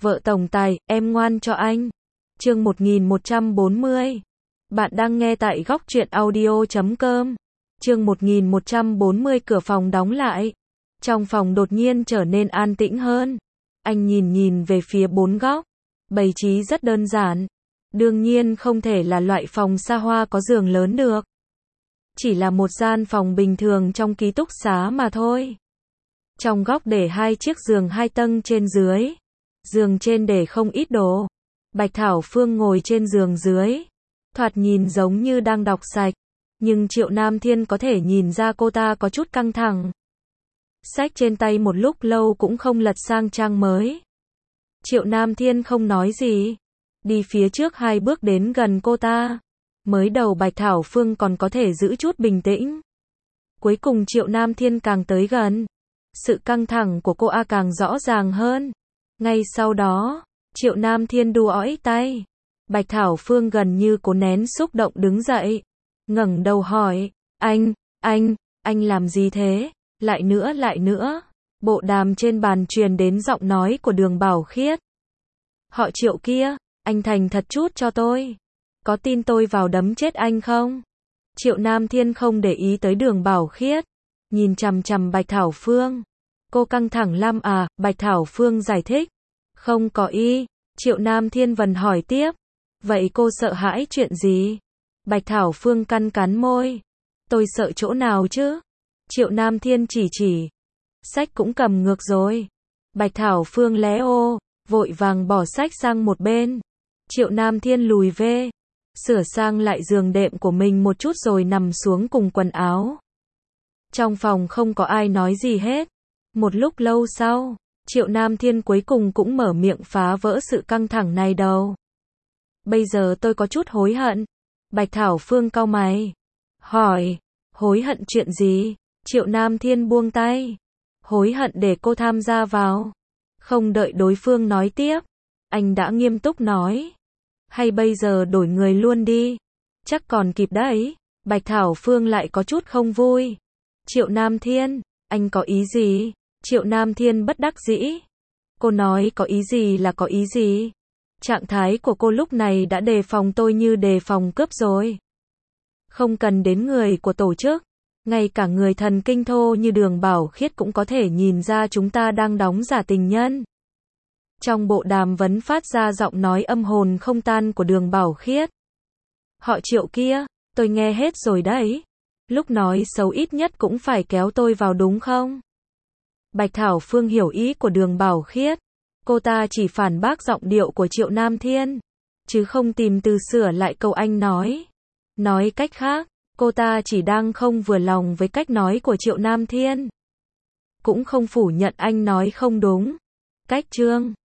Vợ tổng tài, em ngoan cho anh. Chương 1140. Bạn đang nghe tại góc truyện audio.com. Chương 1140. Cửa phòng đóng lại. Trong phòng đột nhiên trở nên an tĩnh hơn. Anh nhìn về phía bốn góc. Bày trí rất đơn giản. Đương nhiên không thể là loại phòng xa hoa có giường lớn được. Chỉ là một gian phòng bình thường trong ký túc xá mà thôi. Trong góc để hai chiếc giường 2 tầng trên dưới. Giường trên để không ít đồ. Bạch Thảo Phương ngồi trên giường dưới. Thoạt nhìn giống như đang đọc sách. Nhưng Triệu Nam Thiên có thể nhìn ra cô ta có chút căng thẳng. Sách trên tay một lúc lâu cũng không lật sang trang mới. Triệu Nam Thiên không nói gì. Đi phía trước 2 bước đến gần cô ta. Mới đầu Bạch Thảo Phương còn có thể giữ chút bình tĩnh. Cuối cùng Triệu Nam Thiên càng tới gần. Sự căng thẳng của cô càng rõ ràng hơn. Ngay sau đó, Triệu Nam Thiên đu ỏi tay. Bạch Thảo Phương gần như cố nén xúc động đứng dậy. Ngẩng đầu hỏi, anh làm gì thế? Lại nữa. Bộ đàm trên bàn truyền đến giọng nói của Đường Bảo Khiết. Họ Triệu kia, anh thành thật chút cho tôi. Có tin tôi vào đấm chết anh không? Triệu Nam Thiên không để ý tới Đường Bảo Khiết. Nhìn chằm chằm Bạch Thảo Phương. Cô căng thẳng lắm à? Bạch Thảo Phương giải thích. Không có ý. Triệu Nam Thiên vần hỏi tiếp. Vậy cô sợ hãi chuyện gì? Bạch Thảo Phương cắn môi. Tôi sợ chỗ nào chứ? Triệu Nam Thiên chỉ. Sách cũng cầm ngược rồi. Bạch Thảo Phương lé ô, vội vàng bỏ sách sang một bên. Triệu Nam Thiên lùi về, sửa sang lại giường đệm của mình một chút rồi nằm xuống cùng quần áo. Trong phòng không có ai nói gì hết. Một lúc lâu sau, Triệu Nam Thiên cuối cùng cũng mở miệng phá vỡ sự căng thẳng này đâu. Bây giờ tôi có chút hối hận. Bạch Thảo Phương cau mày. Hỏi, hối hận chuyện gì? Triệu Nam Thiên buông tay. Hối hận để cô tham gia vào. Không đợi đối phương nói tiếp. Anh đã nghiêm túc nói. Hay bây giờ đổi người luôn đi. Chắc còn kịp đấy. Bạch Thảo Phương lại có chút không vui. Triệu Nam Thiên, anh có ý gì? Triệu Nam Thiên bất đắc dĩ. Cô nói có ý gì là có ý gì? Trạng thái của cô lúc này đã đề phòng tôi như đề phòng cướp rồi. Không cần đến người của tổ chức. Ngay cả người thần kinh thô như Đường Bảo Khiết cũng có thể nhìn ra chúng ta đang đóng giả tình nhân. Trong bộ đàm vẫn phát ra giọng nói âm hồn không tan của Đường Bảo Khiết. Họ Triệu kia, tôi nghe hết rồi đấy. Lúc nói xấu ít nhất cũng phải kéo tôi vào đúng không? Bạch Thảo Phương hiểu ý của Đường Bảo Khiết. Cô ta chỉ phản bác giọng điệu của Triệu Nam Thiên, chứ không tìm từ sửa lại câu anh nói. Nói cách khác, cô ta chỉ đang không vừa lòng với cách nói của Triệu Nam Thiên. Cũng không phủ nhận anh nói không đúng. Cách chương